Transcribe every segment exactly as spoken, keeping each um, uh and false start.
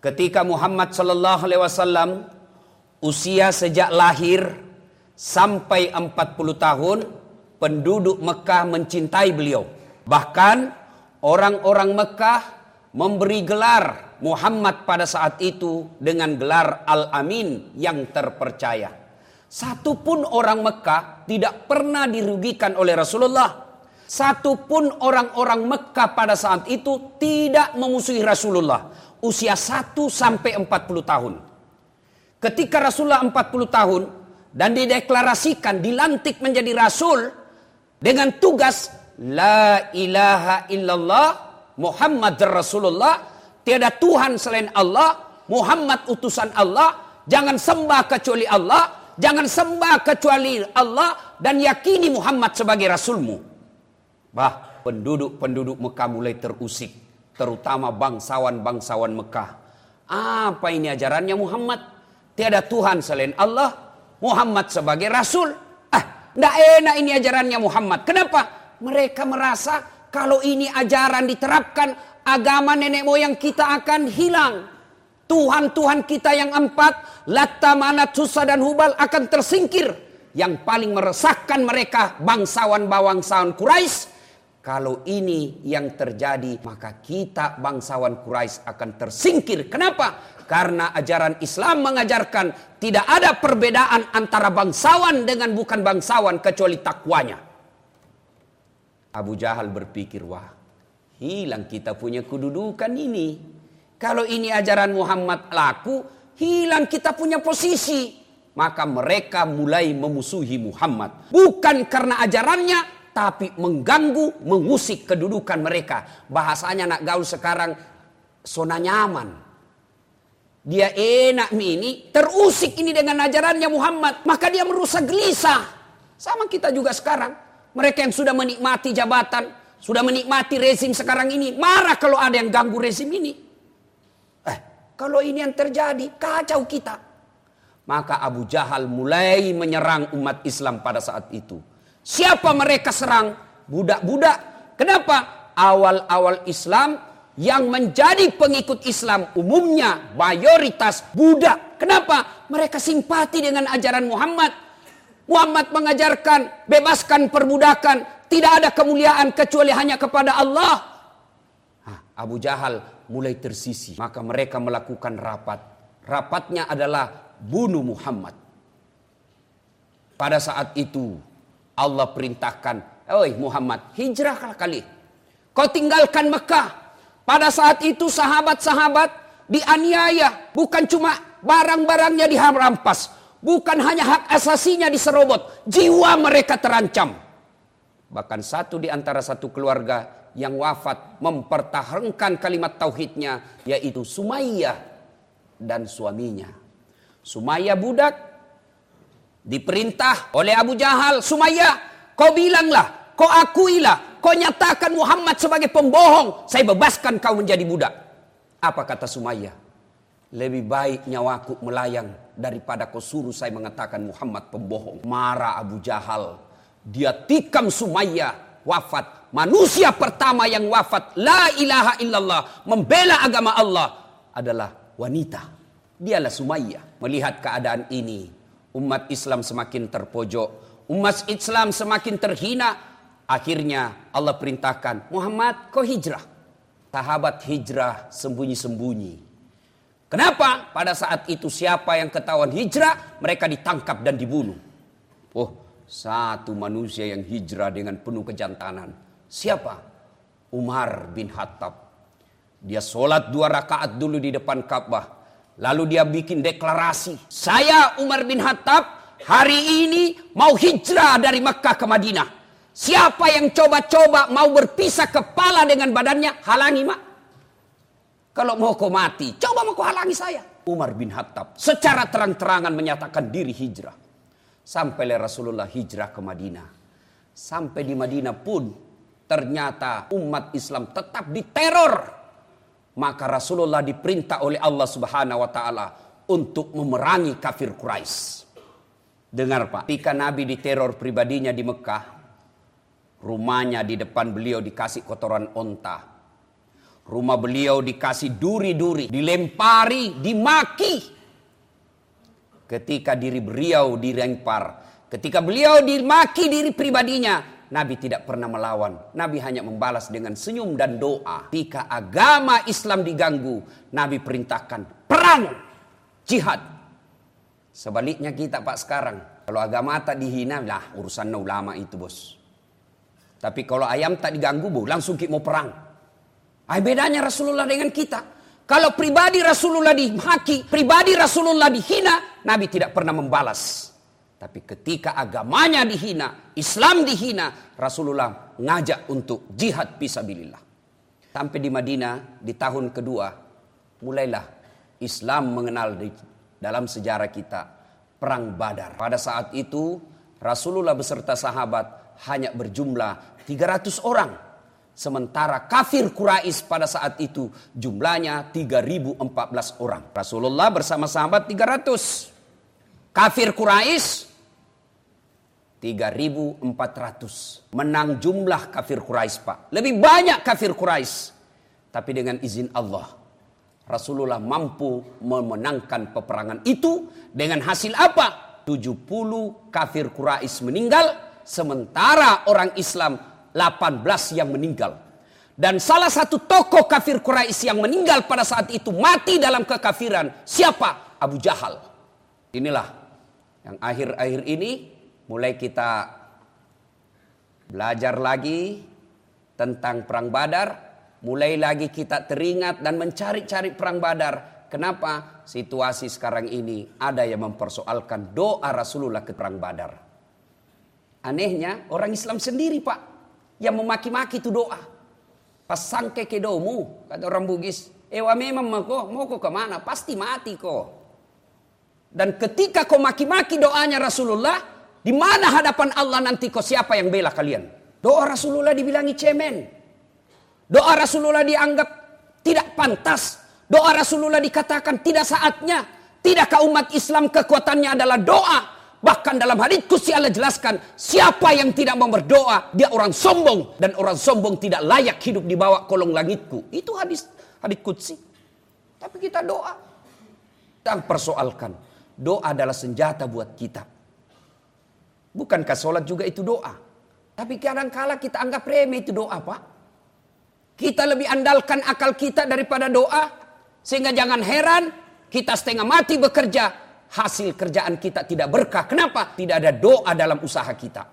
ketika Muhammad sallallahu alaihi wasallam usia sejak lahir sampai empat puluh tahun, penduduk Mekah mencintai beliau. Bahkan orang-orang Mekah memberi gelar Muhammad pada saat itu dengan gelar Al-Amin, yang terpercaya. Satupun orang Mekah tidak pernah dirugikan oleh Rasulullah. Satupun orang-orang Mekah pada saat itu tidak memusuhi Rasulullah. Usia satu sampai empat puluh tahun. Ketika Rasulullah empat puluh tahun dan dideklarasikan, dilantik menjadi Rasul dengan tugas La ilaha illallah Muhammad Rasulullah, tiada Tuhan selain Allah, Muhammad utusan Allah, jangan sembah kecuali Allah, jangan sembah kecuali Allah, dan yakini Muhammad sebagai Rasulmu. Bah, penduduk-penduduk Mekah mulai terusik, terutama bangsawan-bangsawan Mekah. Apa ini ajarannya Muhammad? Tiada Tuhan selain Allah, Muhammad sebagai Rasul. Ah, tidak enak ini ajarannya Muhammad. Kenapa? Mereka merasa kalau ini ajaran diterapkan, agama nenek moyang kita akan hilang. Tuhan-Tuhan kita yang empat, Latta, Manat, Susa, dan Hubal akan tersingkir. Yang paling meresahkan mereka bangsawan-bangsawan Quraisy. Kalau ini yang terjadi, maka kita bangsawan Quraisy akan tersingkir. Kenapa? Karena ajaran Islam mengajarkan tidak ada perbedaan antara bangsawan dengan bukan bangsawan kecuali takwanya. Abu Jahal berpikir, wah, hilang kita punya kedudukan ini. Kalau ini ajaran Muhammad laku, hilang kita punya posisi. Maka mereka mulai memusuhi Muhammad. Bukan karena ajarannya, tapi mengganggu, mengusik kedudukan mereka. Bahasanya anak gaul sekarang, zona nyaman. Dia enak ini, terusik ini dengan ajarannya Muhammad. Maka dia merusak gelisah. Sama kita juga sekarang. Mereka yang sudah menikmati jabatan, sudah menikmati rezim sekarang ini, marah kalau ada yang ganggu rezim ini. Eh, kalau ini yang terjadi, kacau kita. Maka Abu Jahal mulai menyerang umat Islam pada saat itu. Siapa mereka serang? Budak-budak. Kenapa? Awal-awal Islam yang menjadi pengikut Islam umumnya mayoritas budak. Kenapa? Mereka simpati dengan ajaran Muhammad. Muhammad mengajarkan bebaskan perbudakan, tidak ada kemuliaan kecuali hanya kepada Allah. Nah, Abu Jahal mulai tersisi, maka mereka melakukan rapat. Rapatnya adalah bunuh Muhammad. Pada saat itu Allah perintahkan, "Oi Muhammad, hijrahlah kali. Kau tinggalkan Mekah." Pada saat itu sahabat-sahabat dianiaya, bukan cuma barang-barangnya dirampas, bukan hanya hak asasinya diserobot, jiwa mereka terancam. Bahkan satu di antara satu keluarga yang wafat mempertahankan kalimat tauhidnya, yaitu Sumayyah dan suaminya. Sumayyah budak diperintah oleh Abu Jahal, "Sumayyah, kau bilanglah, kau akuilah, kau nyatakan Muhammad sebagai pembohong, saya bebaskan kau menjadi budak." Apa kata Sumayyah? "Lebih baik nyawaku melayang daripada kau suruh saya mengatakan Muhammad pembohong." Marah Abu Jahal. Dia tikam Sumayyah, wafat. Manusia pertama yang wafat la ilaha illallah, membela agama Allah, adalah wanita. Dialah Sumayyah. Melihat keadaan ini, umat Islam semakin terpojok, umat Islam semakin terhina. Akhirnya Allah perintahkan, "Muhammad, kau hijrah." Sahabat hijrah sembunyi-sembunyi. Kenapa? Pada saat itu siapa yang ketahuan hijrah, mereka ditangkap dan dibunuh. Oh, satu manusia yang hijrah dengan penuh kejantanan. Siapa? Umar bin Khattab. Dia sholat dua rakaat dulu di depan Ka'bah. Lalu dia bikin deklarasi, "Saya Umar bin Khattab hari ini mau hijrah dari Mekah ke Madinah. Siapa yang coba-coba mau berpisah kepala dengan badannya, halangi mak. Kalau mau kau mati, coba mau kau halangi saya." Umar bin Khattab secara terang-terangan menyatakan diri hijrah. Sampailah Rasulullah hijrah ke Madinah. Sampai di Madinah pun ternyata umat Islam tetap diteror. Maka Rasulullah diperintah oleh Allah Subhanahu wa taala untuk memerangi kafir Quraisy. Dengar Pak, ketika Nabi diteror pribadinya di Mekah, rumahnya di depan beliau dikasih kotoran onta. Rumah beliau dikasih duri-duri, dilempari, dimaki. Ketika diri beliau dilempar, ketika beliau dimaki diri pribadinya, Nabi tidak pernah melawan. Nabi hanya membalas dengan senyum dan doa. Ketika agama Islam diganggu, Nabi perintahkan perang, jihad. Sebaliknya kita Pak sekarang, kalau agama tak dihina, lah urusan ulama itu bos. Tapi kalau ayam tak diganggu, bu, langsung kita mau perang. Ay, bedanya Rasulullah dengan kita. Kalau pribadi Rasulullah dimaki, pribadi Rasulullah dihina, Nabi tidak pernah membalas. Tapi ketika agamanya dihina, Islam dihina, Rasulullah ngajak untuk jihad fisabilillah. Sampai di Madinah di tahun kedua, mulailah Islam mengenal di dalam sejarah kita perang Badar. Pada saat itu Rasulullah beserta sahabat hanya berjumlah tiga ratus orang. Sementara kafir Quraisy pada saat itu jumlahnya tiga ribu empat belas orang. Rasulullah bersama sahabat tiga ratus. Kafir Quraisy tiga ribu empat ratus. Menang jumlah kafir Quraisy, Pak. Lebih banyak kafir Quraisy. Tapi dengan izin Allah, Rasulullah mampu memenangkan peperangan itu dengan hasil apa? tujuh puluh kafir Quraisy meninggal, sementara orang Islam delapan belas yang meninggal. Dan salah satu tokoh kafir Quraisy yang meninggal pada saat itu mati dalam kekafiran. Siapa? Abu Jahal. Inilah yang akhir-akhir ini mulai kita belajar lagi tentang perang Badar. Mulai lagi kita teringat dan mencari-cari perang Badar. Kenapa? Situasi sekarang ini ada yang mempersoalkan doa Rasulullah ke perang Badar. Anehnya orang Islam sendiri Pak yang memaki-maki itu doa. Pas sangke kedomu, kata orang Bugis. Ewa memang mau kok, mau kok kemana? Pasti mati kok. Dan ketika kau maki-maki doanya Rasulullah, di mana hadapan Allah nanti kau siapa yang bela kalian? Doa Rasulullah dibilangi cemen. Doa Rasulullah dianggap tidak pantas. Doa Rasulullah dikatakan tidak saatnya. Tidakkah umat Islam kekuatannya adalah doa? Bahkan dalam hadits qudsi Allah jelaskan, siapa yang tidak mau berdoa, dia orang sombong. Dan orang sombong tidak layak hidup di bawah kolong langitku. Itu hadis hadits qudsi. Tapi kita doa. Dan persoalkan, doa adalah senjata buat kita. Bukankah sholat juga itu doa? Tapi kadang-kala kita anggap remeh itu doa, Pak. Kita lebih andalkan akal kita daripada doa. Sehingga jangan heran, kita setengah mati bekerja. Hasil kerjaan kita tidak berkah. Kenapa? Tidak ada doa dalam usaha kita.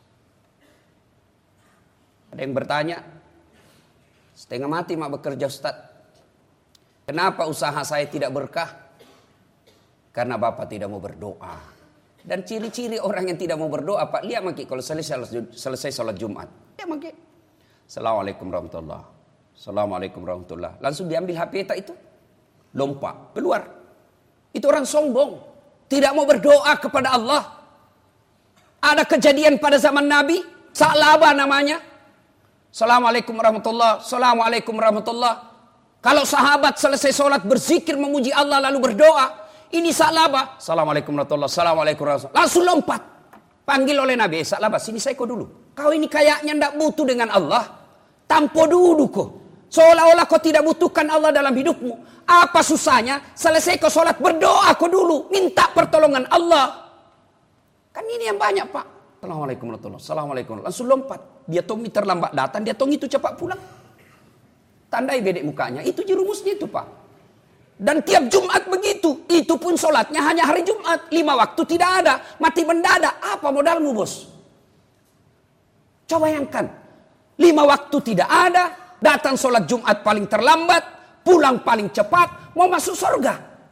Ada yang bertanya, setengah mati mak bekerja Ustaz. Kenapa usaha saya tidak berkah? Karena Bapak tidak mau berdoa. Dan ciri-ciri orang yang tidak mau berdoa, Pak, lihat maki kalau selesai, selesai sholat Jumat. Lihat maki. Assalamualaikum warahmatullahi wabarakatuh. Assalamualaikum warahmatullahi wabarakatuh. Langsung diambil H P tak itu. Lompat, keluar. Itu orang sombong. Tidak mau berdoa kepada Allah. Ada kejadian pada zaman Nabi. Sa'labah namanya. Assalamualaikum warahmatullahi wabarakatuh. Assalamualaikum warahmatullahi wabarakatuh. Kalau sahabat selesai sholat berzikir memuji Allah lalu berdoa. Ini Sa'labah. Assalamualaikum warahmatullahi wabarakatuh. Assalamualaikum warahmatullahi wabarakatuh. Langsung lompat. Panggil oleh Nabi. Sa'labah, sini saya kau dulu. Kau ini kayaknya tidak butuh dengan Allah. Tampo dulu kau. Seolah-olah kau tidak butuhkan Allah dalam hidupmu. Apa susahnya? Selesai kau sholat berdoa kau dulu. Minta pertolongan Allah. Kan ini yang banyak Pak. Assalamualaikum warahmatullahi wabarakatuh. Assalamualaikum. Langsung lompat. Dia tong terlambat datang. Dia tong itu cepat pulang. Tandai bedek mukanya. Itu jerumusnya itu Pak. Dan tiap Jumat begitu. Itu pun sholatnya hanya hari Jumat. Lima waktu tidak ada. Mati mendadak. Apa modalmu bos? Coba bayangkan. Lima waktu tidak ada. Datang sholat Jumat paling terlambat. Pulang paling cepat. Mau masuk surga.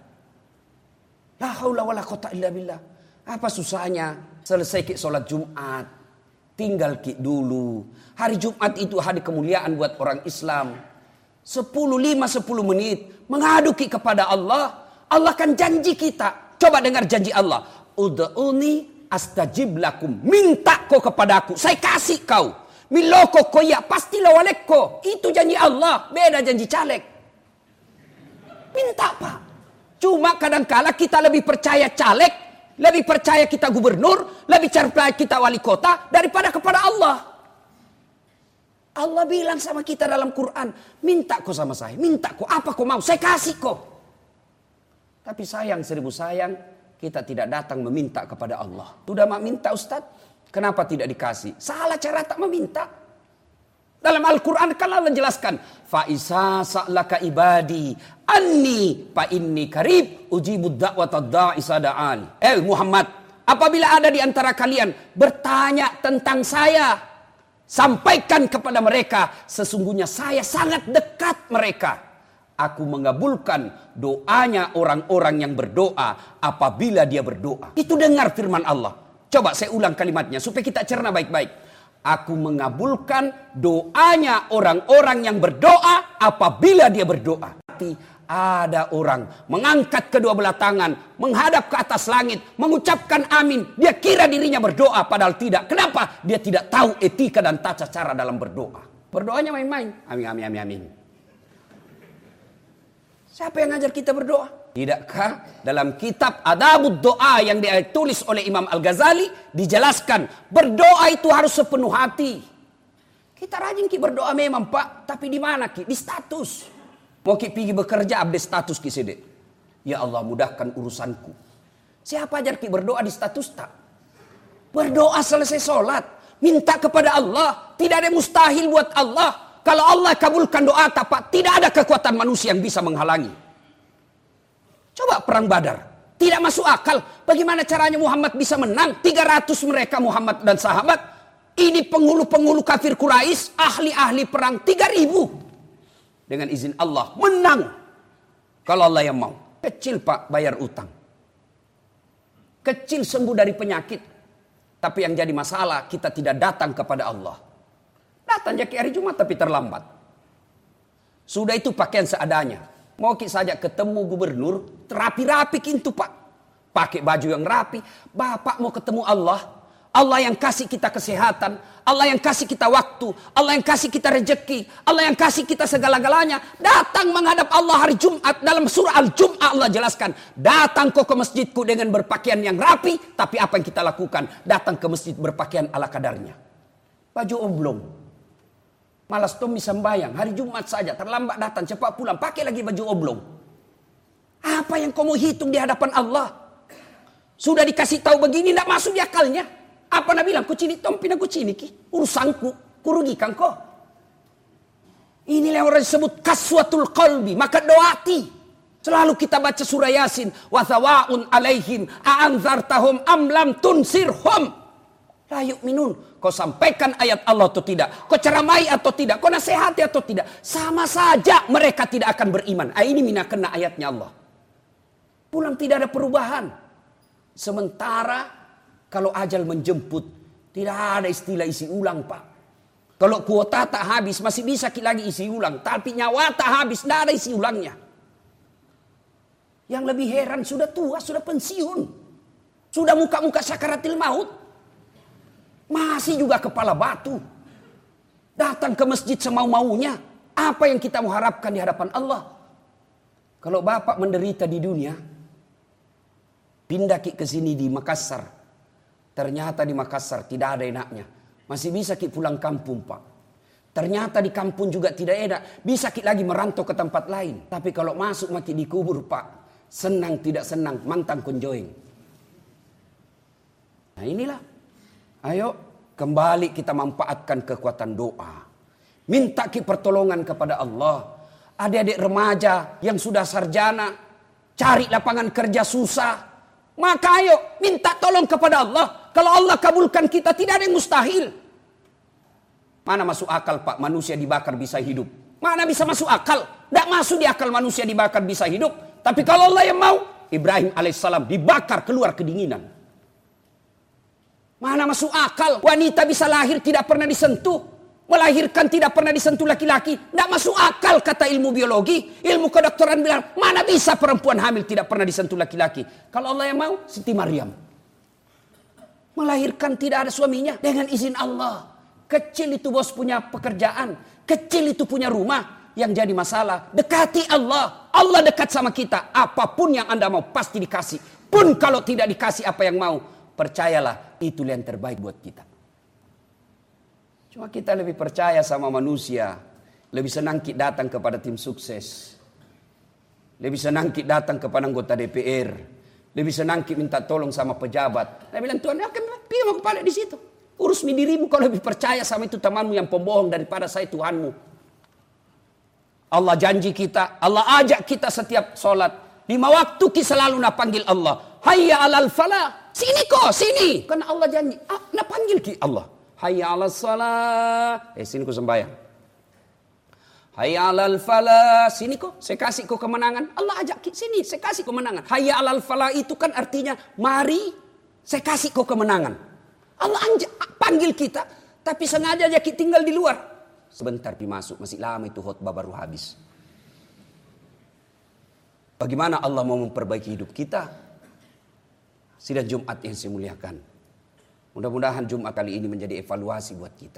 La haula wala quwwata illa billah. Apa susahnya? Selesai ki sholat Jumat. Tinggal ki dulu. Hari Jumat itu hari kemuliaan buat orang Islam. Sepuluh, lima, sepuluh menit. Mengadu ki kepada Allah. Allah kan janji kita. Coba dengar janji Allah. Ud'uni astajib lakum. Minta kau kepada aku. Saya kasih kau. Miloko koya pasti lawaleko. Itu janji Allah. Beda janji caleg. Minta Pak. Cuma kadang-kala kita lebih percaya caleg. Lebih percaya kita gubernur. Lebih percaya kita wali kota. Daripada kepada Allah. Allah bilang sama kita dalam Quran, minta kau sama saya, minta kau apa kau mau, saya kasih kau. Tapi sayang seribu sayang, kita tidak datang meminta kepada Allah. Sudah mak minta Ustaz, kenapa tidak dikasih? Salah cara tak meminta. Dalam Al-Quran kan Allah jelaskan, fa isa sa'laka ibadi anni fa inni karib ujibud da'watad da'i sada'an. Eh Muhammad, apabila ada di antara kalian bertanya tentang saya, sampaikan kepada mereka, sesungguhnya saya sangat dekat mereka. Aku mengabulkan doanya orang-orang yang berdoa apabila dia berdoa. Itu dengar firman Allah. Coba saya ulang kalimatnya supaya kita cerna baik-baik. Aku mengabulkan doanya orang-orang yang berdoa apabila dia berdoa. Tapi ada orang mengangkat kedua belah tangan, menghadap ke atas langit, mengucapkan amin. Dia kira dirinya berdoa padahal tidak. Kenapa? Dia tidak tahu etika dan tata cara dalam berdoa. Berdoanya main-main. Amin, amin, amin, amin. Siapa yang ngajar kita berdoa? Tidakkah dalam kitab Adabud Doa yang ditulis oleh Imam Al-Ghazali dijelaskan berdoa itu harus sepenuh hati. Kita rajin ki berdoa memang Pak, tapi di mana ki? Di status. Mau ki pergi bekerja update status ki sede. Ya Allah mudahkan urusanku. Siapa ajar ki berdoa di status tak? Berdoa selesai sholat, minta kepada Allah. Tidak ada yang mustahil buat Allah. Kalau Allah kabulkan doa tak Pak, tidak ada kekuatan manusia yang bisa menghalangi. Coba perang Badar. Tidak masuk akal. Bagaimana caranya Muhammad bisa menang? tiga ratus mereka Muhammad dan sahabat. Ini penghulu-penghulu kafir Quraisy, ahli-ahli perang tiga ribu. Dengan izin Allah menang. Kalau Allah yang mau. Kecil Pak bayar utang. Kecil sembuh dari penyakit. Tapi yang jadi masalah kita tidak datang kepada Allah. Datang jadi hari Jumat tapi terlambat. Sudah itu pakaian seadanya. Mau kita saja ketemu gubernur, rapi-rapi kintu Pak. Pakai baju yang rapi. Bapak mau ketemu Allah. Allah yang kasih kita kesehatan. Allah yang kasih kita waktu. Allah yang kasih kita rezeki. Allah yang kasih kita segala-galanya. Datang menghadap Allah hari Jumat. Dalam surah Al-Jum'ah Allah jelaskan. Datang kau ke masjidku dengan berpakaian yang rapi. Tapi apa yang kita lakukan? Datang ke masjid berpakaian ala kadarnya. Baju oblong. Malas Tom bisa sembahyang. Hari Jumat saja. Terlambat datang. Cepat pulang. Pakai lagi baju oblong. Apa yang kamu hitung di hadapan Allah? Sudah dikasih tahu begini. Tidak masuk di akalnya. Apa nak bilang? Kucini Tom pindah kucini ki. Urusanku. Kurugikan kau. Inilah yang orang disebut kaswatul qalbi. Maka doati. Selalu kita baca surah Yasin. Wa thawa'un alaihim. A'anzartahum amlam tunsirhum. La yu'minun. Kau sampaikan ayat Allah atau tidak. Kau ceramai atau tidak. Kau nasihati atau tidak. Sama saja mereka tidak akan beriman. Ah, ini mina kena ayatnya Allah. Pulang tidak ada perubahan. Sementara kalau ajal menjemput. Tidak ada istilah isi ulang Pak. Kalau kuota tak habis masih bisa lagi isi ulang. Tapi nyawa tak habis. Tidak ada isi ulangnya. Yang lebih heran sudah tua. Sudah pensiun. Sudah muka-muka sakaratil maut. Masih juga kepala batu. Datang ke masjid semau-maunya. Apa yang kita mengharapkan di hadapan Allah? Kalau bapak menderita di dunia. Pindah ke sini di Makassar. Ternyata di Makassar tidak ada enaknya. Masih bisa ki pulang kampung Pak. Ternyata di kampung juga tidak enak. Bisa ki lagi merantau ke tempat lain. Tapi kalau masuk mati dikubur Pak. Senang tidak senang. Mantang konjoing. Nah inilah. Ayo kembali kita manfaatkan kekuatan doa. Minta ki pertolongan kepada Allah. Adik-adik remaja yang sudah sarjana. Cari lapangan kerja susah. Maka ayo minta tolong kepada Allah. Kalau Allah kabulkan kita tidak ada yang mustahil. Mana masuk akal Pak manusia dibakar bisa hidup. Mana bisa masuk akal. Tidak masuk di akal manusia dibakar bisa hidup. Tapi kalau Allah yang mau. Ibrahim alaihissalam dibakar keluar kedinginan. Mana masuk akal. Wanita bisa lahir tidak pernah disentuh. Melahirkan tidak pernah disentuh laki-laki. Tidak masuk akal kata ilmu biologi. Ilmu kedokteran bilang. Mana bisa perempuan hamil tidak pernah disentuh laki-laki. Kalau Allah yang mau. Siti Maryam. Melahirkan tidak ada suaminya. Dengan izin Allah. Kecil itu bos punya pekerjaan. Kecil itu punya rumah. Yang jadi masalah. Dekati Allah. Allah dekat sama kita. Apapun yang Anda mau pasti dikasih. Pun kalau tidak dikasih apa yang mau. Percayalah. Itu yang terbaik buat kita. Cuma kita lebih percaya sama manusia. Lebih senang kita datang kepada tim sukses. Lebih senang kita datang kepada anggota D P R. Lebih senang kita minta tolong sama pejabat. Saya bilang, Tuhan, akan pilih mau kepala di situ. Urus dirimu, kau lebih percaya sama itu temanmu yang pembohong daripada saya Tuhanmu. Allah janji kita, Allah ajak kita setiap sholat. Lima waktu kita selalu nak panggil Allah. Hayya alal falah. Sini kok, sini. Karena Allah janji. Ah, nak panggil ki Allah. Hayya alal salah. Eh, sini kau sembahyang. Hayya alal falah. Sini kok, saya kasih kau kemenangan. Allah ajak ki sini, saya kasih kemenangan. Hayya alal falah itu kan artinya, mari saya kasih kau kemenangan. Allah anjak, panggil kita. Tapi sengaja aja kita tinggal di luar. Sebentar pi masuk, masih lama itu khutbah baru habis. Bagaimana Allah mau memperbaiki hidup kita? Sidang Jumat yang saya muliakan. Mudah-mudahan Jumat kali ini menjadi evaluasi buat kita.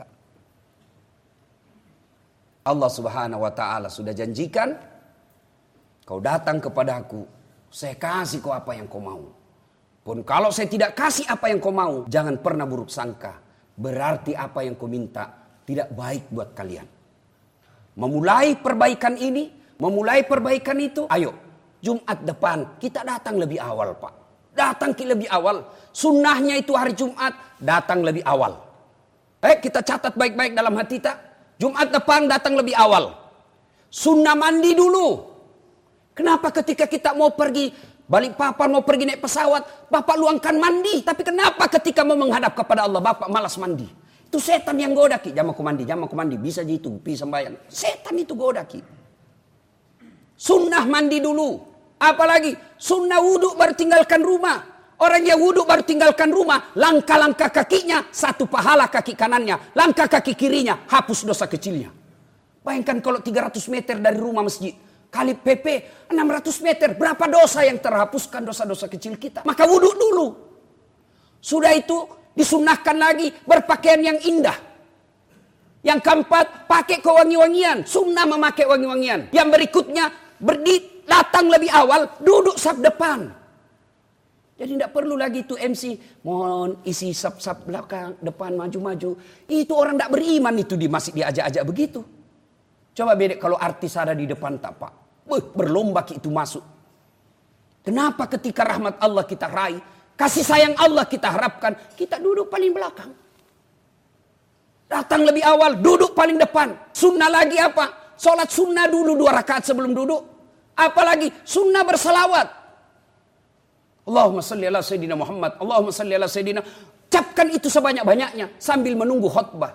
Allah Subhanahu wa ta'ala sudah janjikan, kau datang kepadaku, saya kasih kau apa yang kau mau. Pun kalau saya tidak kasih apa yang kau mau, jangan pernah buruk sangka. Berarti apa yang kau minta tidak baik buat kalian. Memulai perbaikan ini, memulai perbaikan itu, ayo. Jumat depan kita datang lebih awal, Pak. Datang kita lebih awal. Sunnahnya itu hari Jumat datang lebih awal. Eh, kita catat baik-baik dalam hati kita. Jumat depan datang lebih awal. Sunnah mandi dulu. Kenapa ketika kita mau pergi Balikpapan, mau pergi naik pesawat, Bapak luangkan mandi. Tapi kenapa ketika mau menghadap kepada Allah, Bapak malas mandi? Itu setan yang goda ki. Jam aku mandi, jam aku mandi. Bisa gitu, bisa sembahyang. Setan itu goda ki. Sunnah mandi dulu. Apalagi sunnah wudhu baru tinggalkan rumah. Orang yang wudhu baru tinggalkan rumah, langkah-langkah kakinya satu pahala kaki kanannya, langkah kaki kirinya hapus dosa kecilnya. Bayangkan kalau tiga ratus meter dari rumah masjid, kali P P enam ratus meter, berapa dosa yang terhapuskan, dosa-dosa kecil kita. Maka wudhu dulu. Sudah itu disunahkan lagi berpakaian yang indah. Yang keempat, pakai kewangi-wangian. Sunnah memakai wangi-wangian. Yang berikutnya, berdiri datang lebih awal, duduk saf depan. Jadi tidak perlu lagi itu M C, mohon isi saf-saf belakang, depan, maju-maju. Itu orang tidak beriman itu di masjid diajak-ajak begitu. Coba bedek kalau artis ada di depan tak Pak. Beuh, berlomba itu masuk. Kenapa ketika rahmat Allah kita raih, kasih sayang Allah kita harapkan, kita duduk paling belakang. Datang lebih awal, duduk paling depan. Sunnah lagi apa? Sholat sunnah dulu dua rakaat sebelum duduk. Apalagi sunnah bersalawat. Allahumma salli ala Sayyidina Muhammad. Allahumma salli ala Sayyidina. Capkan itu sebanyak-banyaknya sambil menunggu khutbah.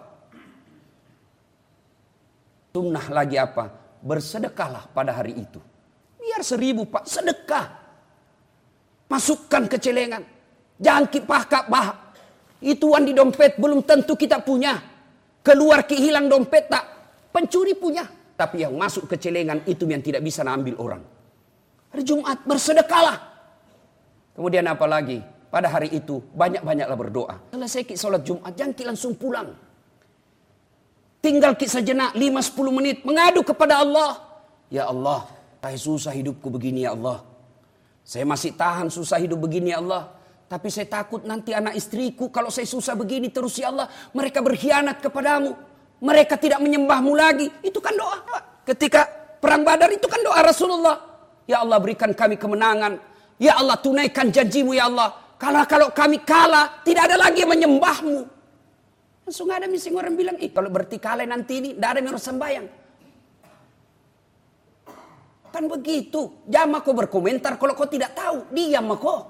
Sunnah lagi apa? Bersedekahlah pada hari itu. Biar seribu Pak, sedekah. Masukkan ke celengan. Jangan kipah bah. Ituan di dompet belum tentu kita punya. Keluar ki hilang dompet tak. Pencuri punya. Tapi yang masuk ke celengan itu yang tidak bisa ambil orang. Hari Jumat bersedekahlah. Kemudian apa lagi? Pada hari itu banyak-banyaklah berdoa. Selesai kita sholat Jumat, jangan kita langsung pulang. Tinggal kita sejenak lima sampai sepuluh menit mengadu kepada Allah. Ya Allah, saya susah hidupku begini ya Allah. Saya masih tahan susah hidup begini ya Allah. Tapi saya takut nanti anak istriku kalau saya susah begini terus ya Allah. Mereka berkhianat kepadamu. Mereka tidak menyembahmu lagi. Itu kan doa. Ketika perang Badar itu kan doa Rasulullah. Ya Allah berikan kami kemenangan. Ya Allah tunaikan janjimu ya Allah. Kalau kalau kami kalah tidak ada lagi yang menyembahmu. Langsung ada mising orang bilang. Ih kalau berarti kalah nanti ini tidak ada yang harus sembahyang. Kan begitu. Jangan kau berkomentar kalau kau tidak tahu. Diam kau.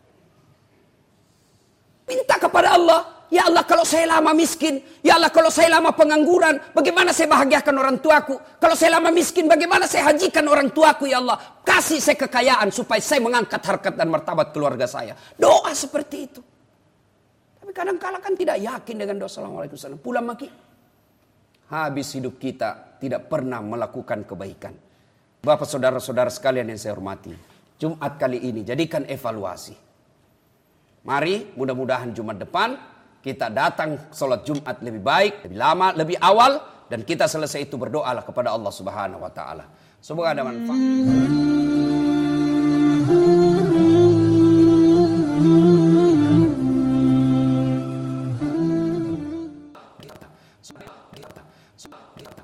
Minta kepada Allah. Ya Allah kalau saya lama miskin. Ya Allah kalau saya lama pengangguran. Bagaimana saya bahagiakan orang tuaku. Kalau saya lama miskin. Bagaimana saya hajikan orang tuaku ya Allah. Kasih saya kekayaan supaya saya mengangkat harkat dan martabat keluarga saya. Doa seperti itu. Tapi kadang-kala kan tidak yakin dengan doa. Assalamualaikum warahmatullahi wabarakatuh. Pulang maki. Habis hidup kita tidak pernah melakukan kebaikan. Bapak saudara-saudara sekalian yang saya hormati. Jumat kali ini jadikan evaluasi. Mari mudah-mudahan Jumat depan. Kita datang sholat Jumat lebih baik, lebih lama, lebih awal. Dan kita selesai itu berdoalah kepada Allah Subhanahu wa ta'ala. Semoga ada manfaat. Subhanallah.